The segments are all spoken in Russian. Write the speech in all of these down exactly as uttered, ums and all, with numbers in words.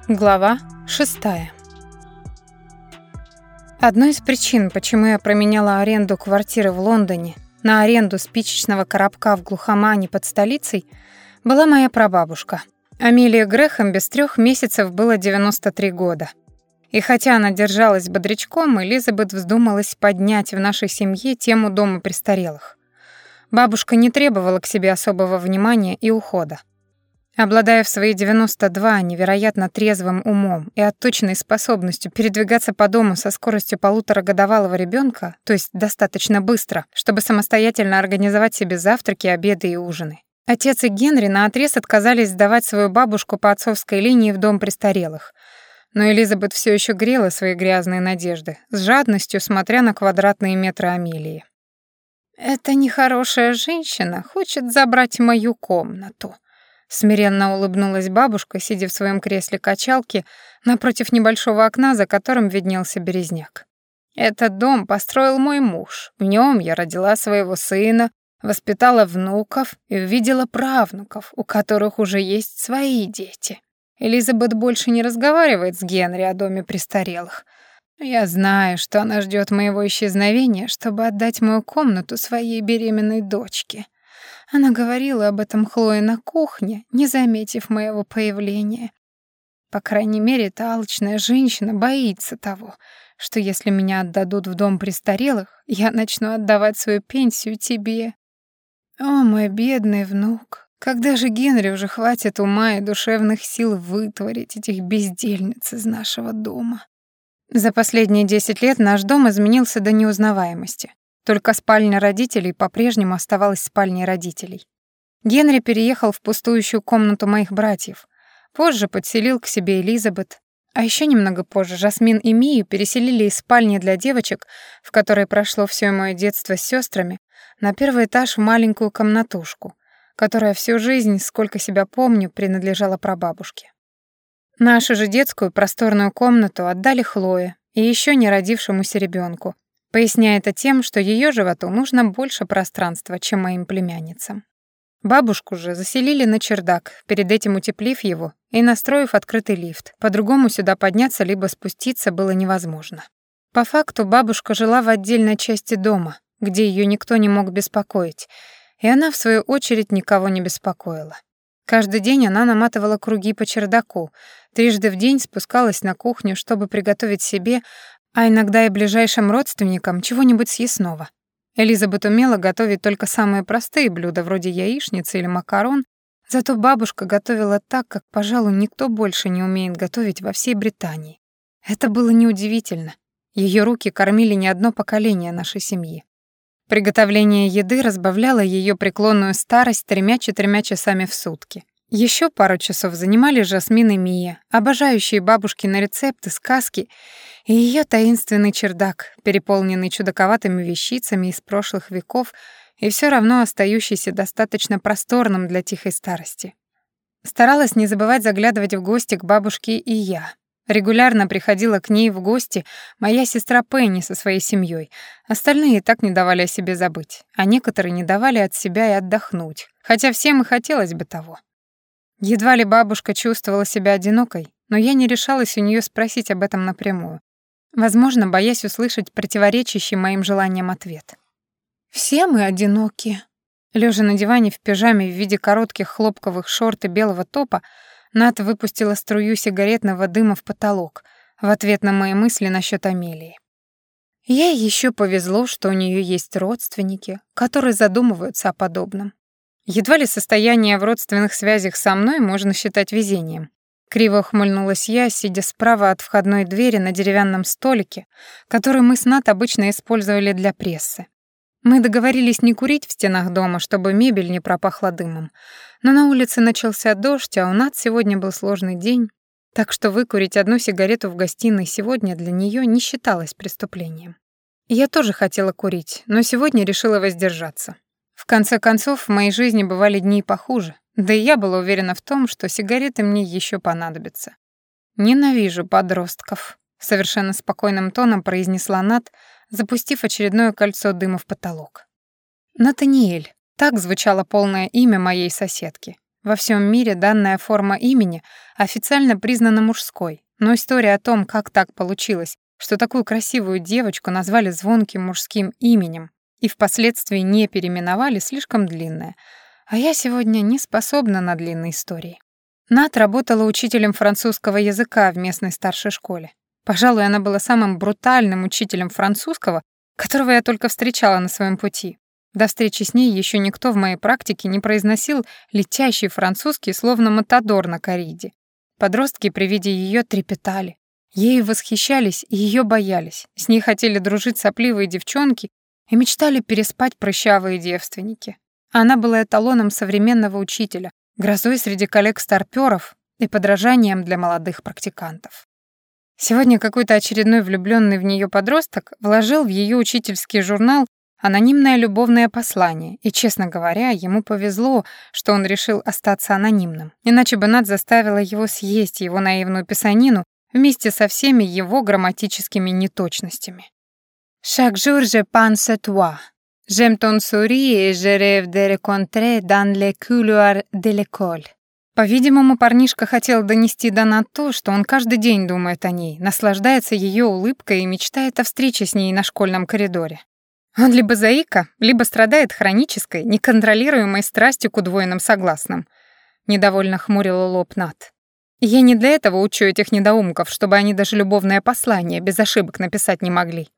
Глава шестая. Одной из причин, почему я променяла аренду квартиры в Лондоне на аренду спичечного коробка в глухомане под столицей, была моя прабабушка. Амелии Грэхэм без трех месяцев было девяносто три года. И хотя она держалась бодрячком, Элизабет вздумалась поднять в нашей семье тему дома престарелых. Бабушка не требовала к себе особого внимания и ухода. Обладая в свои девяносто два невероятно трезвым умом и отточенной способностью передвигаться по дому со скоростью полуторагодовалого ребенка, то есть достаточно быстро, чтобы самостоятельно организовать себе завтраки, обеды и ужины, отец и Генри наотрез отказались сдавать свою бабушку по отцовской линии в дом престарелых. Но Элизабет все еще грела свои грязные надежды, с жадностью смотря на квадратные метры Амелии. «Эта нехорошая женщина хочет забрать мою комнату», — смиренно улыбнулась бабушка, сидя в своем кресле качалки напротив небольшого окна, за которым виднелся березняк. «Этот дом построил мой муж. В нем я родила своего сына, воспитала внуков и увидела правнуков, у которых уже есть свои дети. Элизабет больше не разговаривает с Генри о доме престарелых. Я знаю, что она ждет моего исчезновения, чтобы отдать мою комнату своей беременной дочке. Она говорила об этом Хлое на кухне, не заметив моего появления. По крайней мере, эта алчная женщина боится того, что если меня отдадут в дом престарелых, я начну отдавать свою пенсию тебе. О, мой бедный внук, когда же Генри уже хватит ума и душевных сил вытворить этих бездельниц из нашего дома?» За последние десять лет наш дом изменился до неузнаваемости. Только спальня родителей по-прежнему оставалась спальней родителей. Генри переехал в пустующую комнату моих братьев. Позже подселил к себе Элизабет. А еще немного позже Жасмин и Мию переселили из спальни для девочек, в которой прошло все моё детство с сестрами, на первый этаж в маленькую комнатушку, которая всю жизнь, сколько себя помню, принадлежала прабабушке. Нашу же детскую просторную комнату отдали Хлое и еще не родившемуся ребенку, поясняя это тем, что ее животу нужно больше пространства, чем моим племянницам. Бабушку же заселили на чердак, перед этим утеплив его и настроив открытый лифт. По-другому сюда подняться либо спуститься было невозможно. По факту бабушка жила в отдельной части дома, где ее никто не мог беспокоить, и она, в свою очередь, никого не беспокоила. Каждый день она наматывала круги по чердаку, трижды в день спускалась на кухню, чтобы приготовить себе, а иногда и ближайшим родственникам, чего-нибудь съестного. Элизабет умела готовить только самые простые блюда, вроде яичницы или макарон, зато бабушка готовила так, как, пожалуй, никто больше не умеет готовить во всей Британии. Это было неудивительно. Ее руки кормили не одно поколение нашей семьи. Приготовление еды разбавляло ее преклонную старость тремя-четырьмя часами в сутки. Еще пару часов занимали Жасмин и Мия, обожающие бабушкины рецепты, сказки и ее таинственный чердак, переполненный чудаковатыми вещицами из прошлых веков и все равно остающийся достаточно просторным для тихой старости. Старалась не забывать заглядывать в гости к бабушке и я. Регулярно приходила к ней в гости моя сестра Пенни со своей семьей. Остальные и так не давали о себе забыть, а некоторые не давали от себя и отдохнуть, хотя всем и хотелось бы того. Едва ли бабушка чувствовала себя одинокой, но я не решалась у нее спросить об этом напрямую, возможно, боясь услышать противоречащий моим желаниям ответ. «Все мы одиноки». Лежа на диване в пижаме в виде коротких хлопковых шорт и белого топа, Ната выпустила струю сигаретного дыма в потолок в ответ на мои мысли насчет Амелии. Ей еще повезло, что у нее есть родственники, которые задумываются о подобном. Едва ли состояние в родственных связях со мной можно считать везением. Криво ухмыльнулась я, сидя справа от входной двери на деревянном столике, который мы с Нат обычно использовали для прессы. Мы договорились не курить в стенах дома, чтобы мебель не пропахла дымом. Но на улице начался дождь, а у Нат сегодня был сложный день, так что выкурить одну сигарету в гостиной сегодня для нее не считалось преступлением. Я тоже хотела курить, но сегодня решила воздержаться. В конце концов, в моей жизни бывали дни похуже, да и я была уверена в том, что сигареты мне еще понадобятся. «Ненавижу подростков», — совершенно спокойным тоном произнесла Нат, запустив очередное кольцо дыма в потолок. Натаниэль, так звучало полное имя моей соседки. Во всем мире данная форма имени официально признана мужской, но история о том, как так получилось, что такую красивую девочку назвали звонким мужским именем и впоследствии не переименовали, слишком длинная. А я сегодня не способна на длинные истории. Нат работала учителем французского языка в местной старшей школе. Пожалуй, она была самым брутальным учителем французского, которого я только встречала на своем пути. До встречи с ней еще никто в моей практике не произносил летящий французский, словно матадор на кориде. Подростки при виде ее трепетали. Ею восхищались и ее боялись. С ней хотели дружить сопливые девчонки и мечтали переспать прыщавые девственники. Она была эталоном современного учителя, грозой среди коллег-старпёров и подражанием для молодых практикантов. Сегодня какой-то очередной влюбленный в нее подросток вложил в ее учительский журнал анонимное любовное послание, и, честно говоря, ему повезло, что он решил остаться анонимным, иначе бы Нат заставила его съесть его наивную писанину вместе со всеми его грамматическими неточностями. «Chaque jour je pense à toi. J'aime ton sourire et je rêve de rencontrer dans les couloirs de l'école». По-видимому, парнишка хотел донести до Нат то, что он каждый день думает о ней, наслаждается ее улыбкой и мечтает о встрече с ней на школьном коридоре. Он либо заика, либо страдает хронической, неконтролируемой страстью к удвоенным согласным. Недовольно хмурила лоб Нат. Я не для этого учу этих недоумков, чтобы они даже любовное послание без ошибок написать не могли.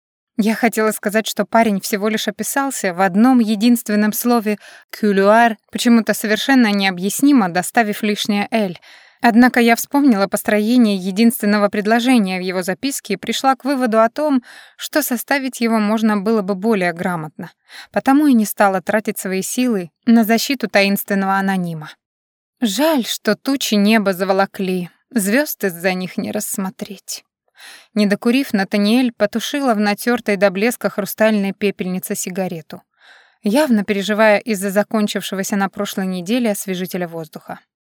Я хотела сказать, что парень всего лишь описался в одном единственном слове «кулуар», почему-то совершенно необъяснимо доставив лишнее «эль». Однако я вспомнила построение единственного предложения в его записке и пришла к выводу о том, что составить его можно было бы более грамотно, потому и не стала тратить свои силы на защиту таинственного анонима. Жаль, что тучи неба заволокли, звезд из-за них не рассмотреть. Не докурив, Натаниэль потушила в натертой до блеска хрустальной пепельнице сигарету, явно переживая из-за закончившегося на прошлой неделе освежителя воздуха.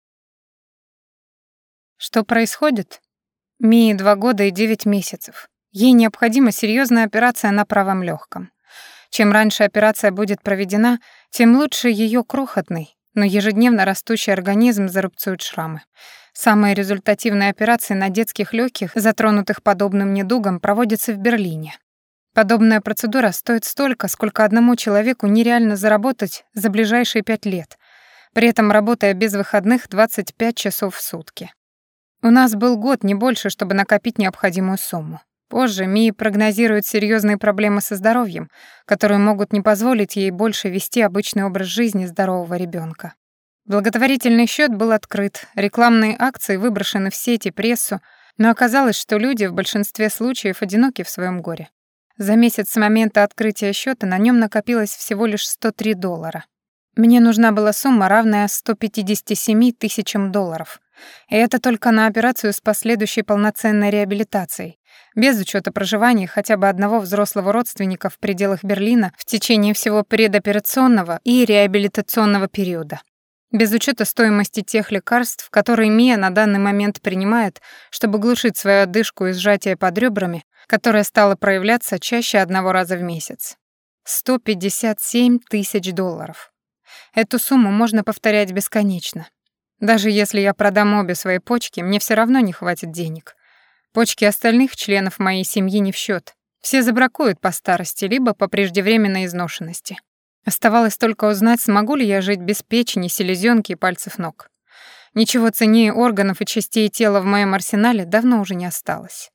Что происходит? Мии два года и девять месяцев. Ей необходима серьезная операция на правом легком. Чем раньше операция будет проведена, тем лучше ее крохотный, но ежедневно растущий организм зарубцует шрамы. Самые результативные операции на детских легких, затронутых подобным недугом, проводятся в Берлине. Подобная процедура стоит столько, сколько одному человеку нереально заработать за ближайшие пять лет, при этом работая без выходных двадцать пять часов в сутки. У нас был год, не больше, чтобы накопить необходимую сумму. Позже Мии прогнозируют серьезные проблемы со здоровьем, которые могут не позволить ей больше вести обычный образ жизни здорового ребенка. Благотворительный счет был открыт, рекламные акции выброшены в сеть и прессу, но оказалось, что люди в большинстве случаев одиноки в своем горе. За месяц с момента открытия счета на нем накопилось всего лишь сто три доллара. Мне нужна была сумма, равная ста пятидесяти семи тысячам долларов. И это только на операцию с последующей полноценной реабилитацией, без учета проживания хотя бы одного взрослого родственника в пределах Берлина в течение всего предоперационного и реабилитационного периода. Без учета стоимости тех лекарств, которые Мия на данный момент принимает, чтобы глушить свою одышку и сжатие под ребрами, которое стало проявляться чаще одного раза в месяц. сто пятьдесят семь тысяч долларов. Эту сумму можно повторять бесконечно. Даже если я продам обе свои почки, мне все равно не хватит денег. Почки остальных членов моей семьи не в счет. Все забракуют по старости, либо по преждевременной изношенности. Оставалось только узнать, смогу ли я жить без печени, селезенки и пальцев ног. Ничего ценнее органов и частей тела в моем арсенале давно уже не осталось.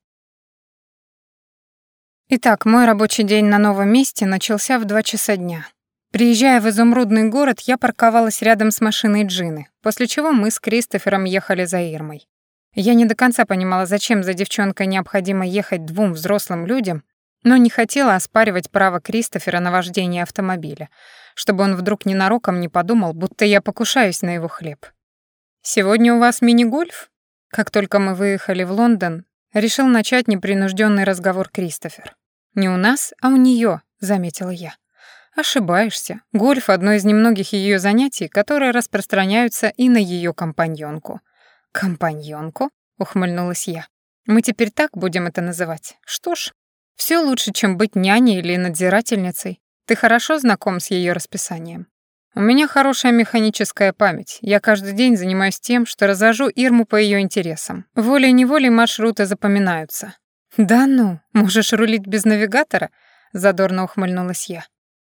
Итак, мой рабочий день на новом месте начался в два часа дня. Приезжая в изумрудный город, я парковалась рядом с машиной Джины, после чего мы с Кристофером ехали за Ирмой. Я не до конца понимала, зачем за девчонкой необходимо ехать двум взрослым людям, но не хотела оспаривать право Кристофера на вождение автомобиля, чтобы он вдруг ненароком не подумал, будто я покушаюсь на его хлеб. «Сегодня у вас мини-гольф?» Как только мы выехали в Лондон, решил начать непринужденный разговор Кристофер. «Не у нас, а у нее», — заметила я. «Ошибаешься. Гольф — одно из немногих ее занятий, которые распространяются и на ее компаньонку». «Компаньонку?» — ухмыльнулась я. «Мы теперь так будем это называть. Что ж, все лучше, чем быть няней или надзирательницей. Ты хорошо знаком с ее расписанием?» У меня хорошая механическая память. Я каждый день занимаюсь тем, что развожу Ирму по ее интересам. Волей-неволей маршруты запоминаются. Да ну, можешь рулить без навигатора? Задорно ухмыльнулась я.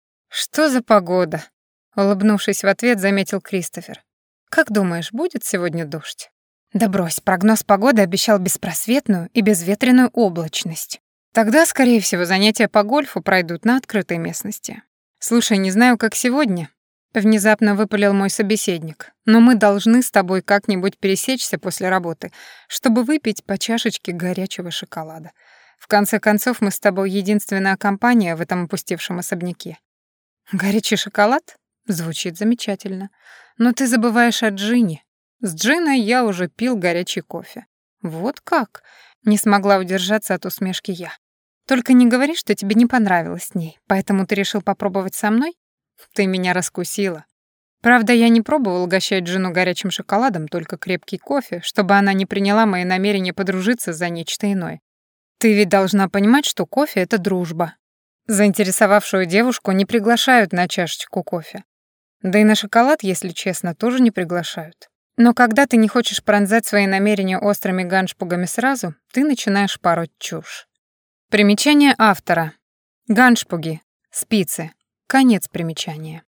Что за погода? Улыбнувшись в ответ, заметил Кристофер. Как думаешь, будет сегодня дождь? Да брось, прогноз погоды обещал беспросветную и безветренную облачность. Тогда, скорее всего, занятия по гольфу пройдут на открытой местности. Слушай, не знаю, как сегодня, внезапно выпалил мой собеседник, но мы должны с тобой как-нибудь пересечься после работы, чтобы выпить по чашечке горячего шоколада. В конце концов, мы с тобой единственная компания в этом опустевшем особняке. Горячий шоколад? Звучит замечательно. Но ты забываешь о Джинни. С Джиной я уже пил горячий кофе. Вот как? Не смогла удержаться от усмешки я. Только не говори, что тебе не понравилось с ней, поэтому ты решил попробовать со мной? Ты меня раскусила. Правда, я не пробовал угощать жену горячим шоколадом, только крепкий кофе, чтобы она не приняла мои намерения подружиться за нечто иное. Ты ведь должна понимать, что кофе — это дружба. Заинтересовавшую девушку не приглашают на чашечку кофе. Да и на шоколад, если честно, тоже не приглашают. Но когда ты не хочешь пронзать свои намерения острыми ганшпугами сразу, ты начинаешь пороть чушь. Примечание автора. Ганшпуги. Спицы. Конец примечания.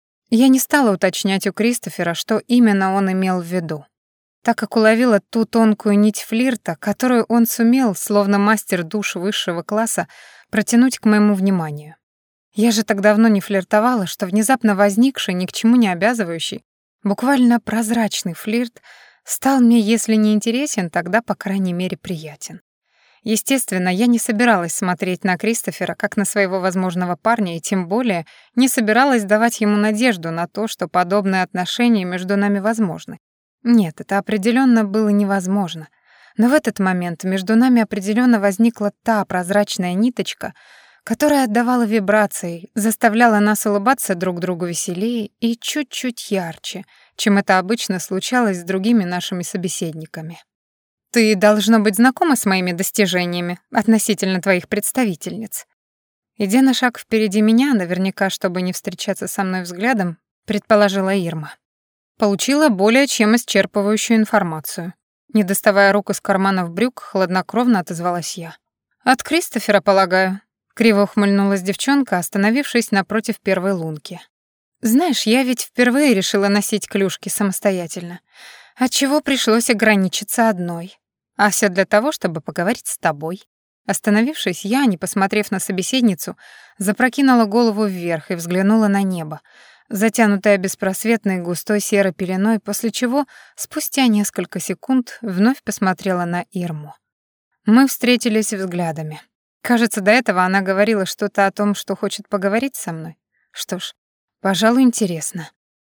Я не стала уточнять у Кристофера, что именно он имел в виду, так как уловила ту тонкую нить флирта, которую он сумел, словно мастер душ высшего класса, протянуть к моему вниманию. Я же так давно не флиртовала, что внезапно возникший, ни к чему не обязывающий, буквально прозрачный флирт стал мне, если не интересен, тогда, по крайней мере, приятен. Естественно, я не собиралась смотреть на Кристофера как на своего возможного парня и тем более не собиралась давать ему надежду на то, что подобные отношения между нами возможны. Нет, это определенно было невозможно. Но в этот момент между нами определенно возникла та прозрачная ниточка, которая отдавала вибрации, заставляла нас улыбаться друг другу веселее и чуть-чуть ярче, чем это обычно случалось с другими нашими собеседниками. Ты, должно быть, знакома с моими достижениями относительно твоих представительниц. Идя на шаг впереди меня, наверняка, чтобы не встречаться со мной взглядом, предположила Ирма. Получила более чем исчерпывающую информацию. Не доставая рук из карманов брюк, хладнокровно отозвалась я. От Кристофера, полагаю. Криво ухмыльнулась девчонка, остановившись напротив первой лунки. Знаешь, я ведь впервые решила носить клюшки самостоятельно, отчего пришлось ограничиться одной. А все для того, чтобы поговорить с тобой. Остановившись, я, не посмотрев на собеседницу, запрокинула голову вверх и взглянула на небо, затянутое беспросветной густой серой пеленой, после чего, спустя несколько секунд, вновь посмотрела на Ирму. Мы встретились взглядами. Кажется, до этого она говорила что-то о том, что хочет поговорить со мной. Что ж, пожалуй, интересно.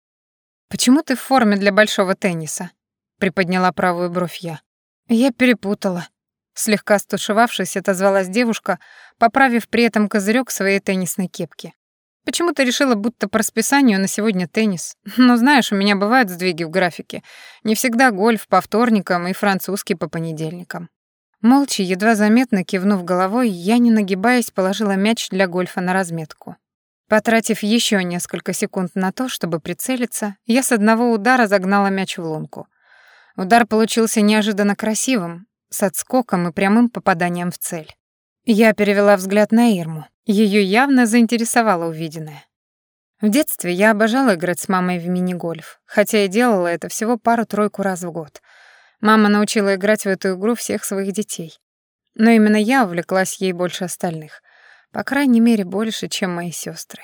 «Почему ты в форме для большого тенниса?» — приподняла правую бровь я. «Я перепутала». Слегка стушевавшись, отозвалась девушка, поправив при этом козырек своей теннисной кепки. «Почему-то решила, будто по расписанию на сегодня теннис. Но знаешь, у меня бывают сдвиги в графике. Не всегда гольф по вторникам и французский по понедельникам». Молча, едва заметно кивнув головой, я, не нагибаясь, положила мяч для гольфа на разметку. Потратив еще несколько секунд на то, чтобы прицелиться, я с одного удара загнала мяч в лунку. Удар получился неожиданно красивым, с отскоком и прямым попаданием в цель. Я перевела взгляд на Ирму. Ее явно заинтересовало увиденное. В детстве я обожала играть с мамой в мини-гольф, хотя и делала это всего пару-тройку раз в год. Мама научила играть в эту игру всех своих детей. Но именно я увлеклась ей больше остальных. По крайней мере, больше, чем мои сестры.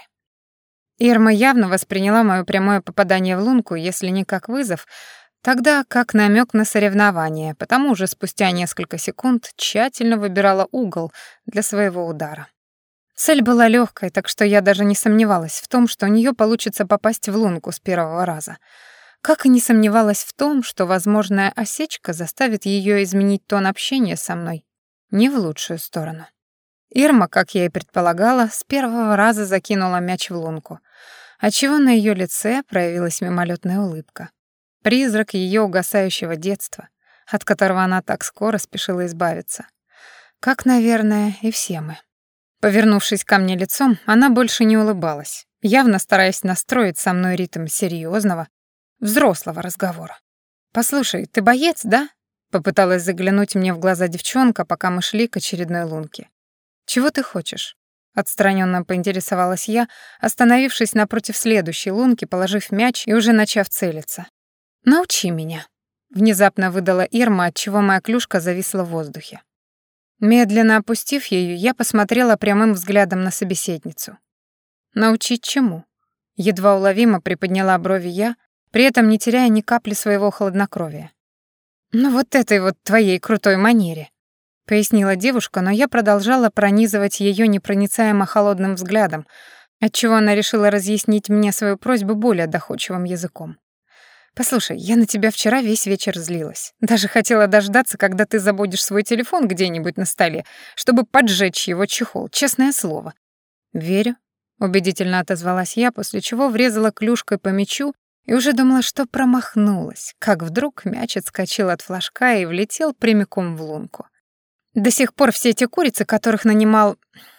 Ирма явно восприняла моё прямое попадание в лунку, если не как вызов, тогда как намек на соревнование, потому уже спустя несколько секунд тщательно выбирала угол для своего удара. Цель была легкой, так что я даже не сомневалась в том, что у нее получится попасть в лунку с первого раза. Как и не сомневалась в том, что возможная осечка заставит ее изменить тон общения со мной не в лучшую сторону. Ирма, как я и предполагала, с первого раза закинула мяч в лунку, отчего на ее лице проявилась мимолетная улыбка. Призрак ее угасающего детства, от которого она так скоро спешила избавиться. Как, наверное, и все мы. Повернувшись ко мне лицом, она больше не улыбалась. явно стараясь настроить со мной ритм серьезного, взрослого разговора. «Послушай, ты боец, да?» — попыталась заглянуть мне в глаза девчонка, пока мы шли к очередной лунке. «Чего ты хочешь?» — отстраненно поинтересовалась я, остановившись напротив следующей лунки, положив мяч и уже начав целиться. «Научи меня», — внезапно выдала Ирма, отчего моя клюшка зависла в воздухе. Медленно опустив ее, я посмотрела прямым взглядом на собеседницу. «Научить чему?» Едва уловимо приподняла брови я, при этом не теряя ни капли своего хладнокровия. «Ну вот этой вот твоей крутой манере», — пояснила девушка, но я продолжала пронизывать ее непроницаемо холодным взглядом, отчего она решила разъяснить мне свою просьбу более доходчивым языком. «Послушай, я на тебя вчера весь вечер злилась. Даже хотела дождаться, когда ты забудешь свой телефон где-нибудь на столе, чтобы поджечь его чехол, честное слово». «Верю», — убедительно отозвалась я, после чего врезала клюшкой по мячу и уже думала, что промахнулась, как вдруг мяч отскочил от флажка и влетел прямиком в лунку. До сих пор все эти курицы, которых нанимал...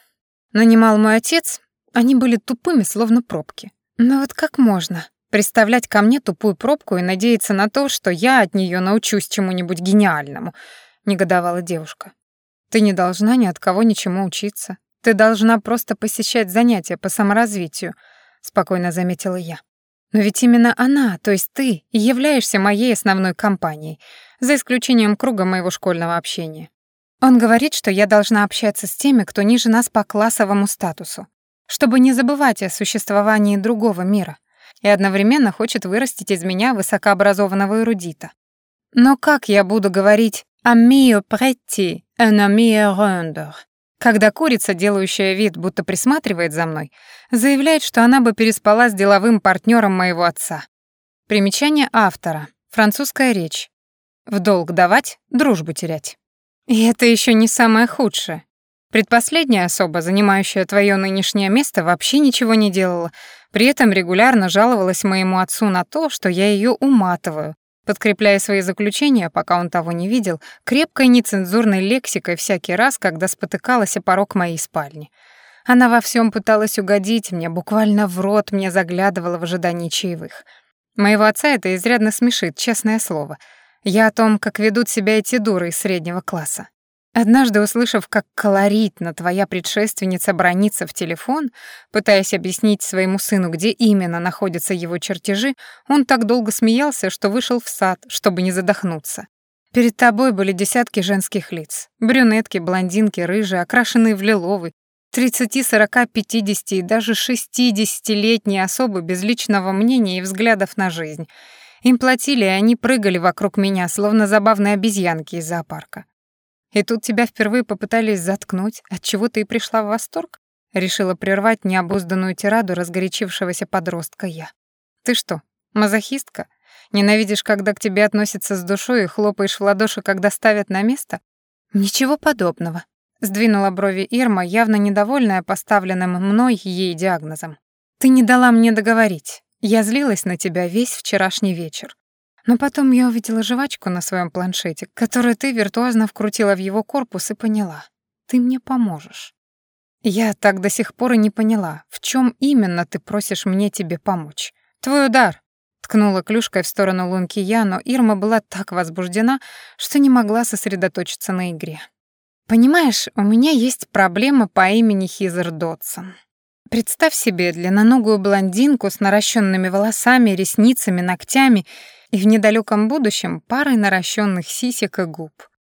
нанимал мой отец, они были тупыми, словно пробки. Но вот как можно представлять ко мне тупую пробку и надеяться на то, что я от нее научусь чему-нибудь гениальному, негодовала девушка. Ты не должна ни от кого ничему учиться. Ты должна просто посещать занятия по саморазвитию, спокойно заметила я. Но ведь именно она, то есть ты, и являешься моей основной компанией, за исключением круга моего школьного общения. Он говорит, что я должна общаться с теми, кто ниже нас по классовому статусу, чтобы не забывать о существовании другого мира, и одновременно хочет вырастить из меня высокообразованного эрудита. Но как я буду говорить «amio pretti, un ami render», когда курица, делающая вид, будто присматривает за мной, заявляет, что она бы переспала с деловым партнером моего отца? Примечание автора. Французская речь. В долг давать, дружбу терять. И это еще не самое худшее. Предпоследняя особа, занимающая твое нынешнее место, вообще ничего не делала, при этом регулярно жаловалась моему отцу на то, что я ее уматываю, подкрепляя свои заключения, пока он того не видел, крепкой нецензурной лексикой всякий раз, когда спотыкалась о порог моей спальни. Она во всем пыталась угодить мне, буквально в рот мне заглядывала в ожидании чаевых. Моего отца это изрядно смешит, честное слово. Я о том, как ведут себя эти дуры из среднего класса. Однажды, услышав, как колоритно твоя предшественница бранится в телефон, пытаясь объяснить своему сыну, где именно находятся его чертежи, он так долго смеялся, что вышел в сад, чтобы не задохнуться. Перед тобой были десятки женских лиц. Брюнетки, блондинки, рыжие, окрашенные в лиловый, тридцати, сорока, пятидесяти и даже шестидесятилетние особы без личного мнения и взглядов на жизнь. Им платили, и они прыгали вокруг меня, словно забавные обезьянки из зоопарка. И тут тебя впервые попытались заткнуть, отчего ты и пришла в восторг? Решила прервать необузданную тираду разгорячившегося подростка я. Ты что, мазохистка? Ненавидишь, когда к тебе относятся с душой и хлопаешь в ладоши, когда ставят на место? Ничего подобного. Сдвинула брови Ирма, явно недовольная поставленным мной ей диагнозом. Ты не дала мне договорить. Я злилась на тебя весь вчерашний вечер. Но потом я увидела жвачку на своем планшете, которую ты виртуозно вкрутила в его корпус и поняла. Ты мне поможешь. Я так до сих пор и не поняла, в чем именно ты просишь мне тебе помочь. Твой удар. Ткнула клюшкой в сторону лунки я, но Ирма была так возбуждена, что не могла сосредоточиться на игре. Понимаешь, у меня есть проблема по имени Хизер Додсон. Представь себе длинноногую блондинку с наращенными волосами, ресницами, ногтями и в недалеком будущем парой наращенных сисек и губ.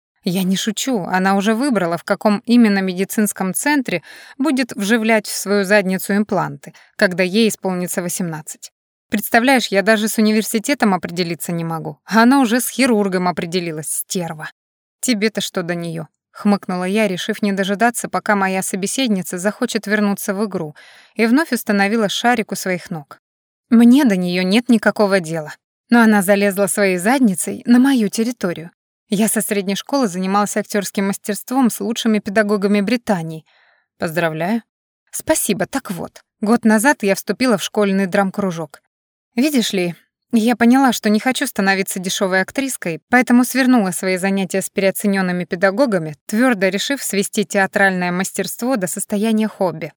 Я не шучу, она уже выбрала, в каком именно медицинском центре будет вживлять в свою задницу импланты, когда ей исполнится восемнадцать. Представляешь, я даже с университетом определиться не могу, а она уже с хирургом определилась, стерва. Тебе-то что до нее? Хмыкнула я, решив не дожидаться, пока моя собеседница захочет вернуться в игру, и вновь установила шарик у своих ног. Мне до нее нет никакого дела. Но она залезла своей задницей на мою территорию. Я со средней школы занималась актерским мастерством с лучшими педагогами Британии. Поздравляю. Спасибо. Так вот, год назад я вступила в школьный драм-кружок. Видишь ли, я поняла, что не хочу становиться дешевой актриской, поэтому свернула свои занятия с переоцененными педагогами, твердо решив свести театральное мастерство до состояния хобби.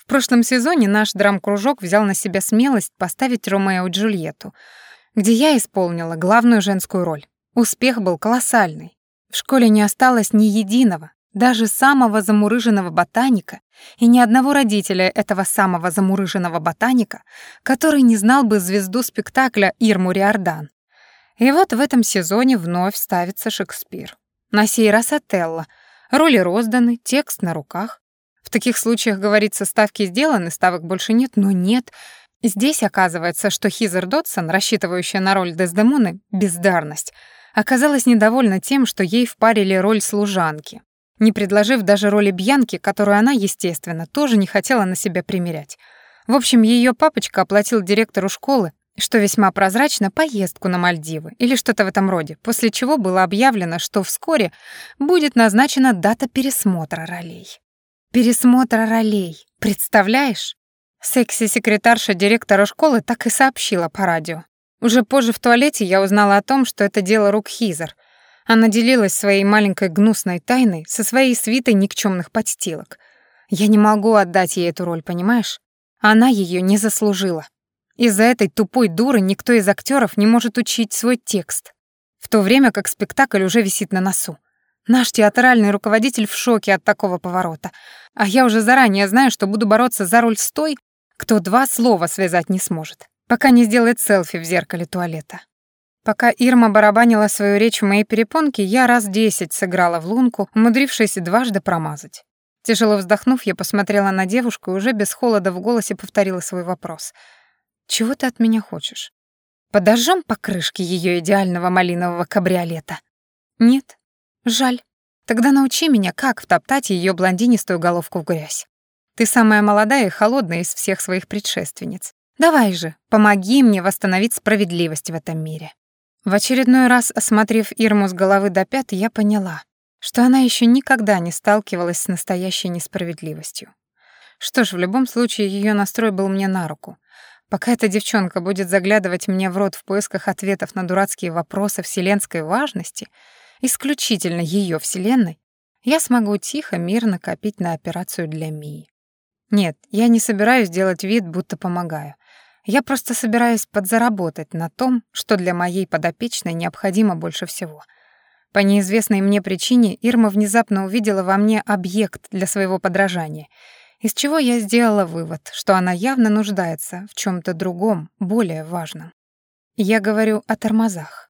В прошлом сезоне наш драм-кружок взял на себя смелость поставить Ромео и Джульетту, где я исполнила главную женскую роль. Успех был колоссальный. В школе не осталось ни единого, даже самого замурыженного ботаника и ни одного родителя этого самого замурыженного ботаника, который не знал бы звезду спектакля Ирму Риордан. И вот в этом сезоне вновь ставится Шекспир. На сей раз Отелло. Роли розданы, текст на руках. В таких случаях, говорится, ставки сделаны, ставок больше нет, но нет. Здесь оказывается, что Хизер Додсон, рассчитывающая на роль Дездемоны, бездарность, оказалась недовольна тем, что ей впарили роль служанки, не предложив даже роли Бьянки, которую она, естественно, тоже не хотела на себя примерять. В общем, ее папочка оплатил директору школы, что весьма прозрачно, поездку на Мальдивы или что-то в этом роде, после чего было объявлено, что вскоре будет назначена дата пересмотра ролей. Пересмотра ролей, представляешь? Секси-секретарша директора школы так и сообщила по радио. Уже позже в туалете я узнала о том, что это дело рук Хизер. Она делилась своей маленькой гнусной тайной со своей свитой никчемных подстилок. Я не могу отдать ей эту роль, понимаешь? Она ее не заслужила. Из-за этой тупой дуры никто из актеров не может учить свой текст, в то время как спектакль уже висит на носу. Наш театральный руководитель в шоке от такого поворота, а я уже заранее знаю, что буду бороться за роль с той, кто два слова связать не сможет, пока не сделает селфи в зеркале туалета. Пока Ирма барабанила свою речь в моей перепонке, я раз десять сыграла в лунку, умудрившись дважды промазать. Тяжело вздохнув, я посмотрела на девушку и уже без холода в голосе повторила свой вопрос. «Чего ты от меня хочешь? Подожжём покрышки её идеального малинового кабриолета?» «Нет? Жаль. Тогда научи меня, как втоптать её блондинистую головку в грязь. Ты самая молодая и холодная из всех своих предшественниц. Давай же, помоги мне восстановить справедливость в этом мире». В очередной раз, осмотрев Ирму с головы до пят, я поняла, что она ещё никогда не сталкивалась с настоящей несправедливостью. Что ж, в любом случае, её настрой был мне на руку. Пока эта девчонка будет заглядывать мне в рот в поисках ответов на дурацкие вопросы вселенской важности, исключительно её вселенной, я смогу тихо, мирно копить на операцию для Мии. Нет, я не собираюсь делать вид, будто помогаю. Я просто собираюсь подзаработать на том, что для моей подопечной необходимо больше всего. По неизвестной мне причине Ирма внезапно увидела во мне объект для своего подражания, из чего я сделала вывод, что она явно нуждается в чём-то другом, более важном. Я говорю о тормозах.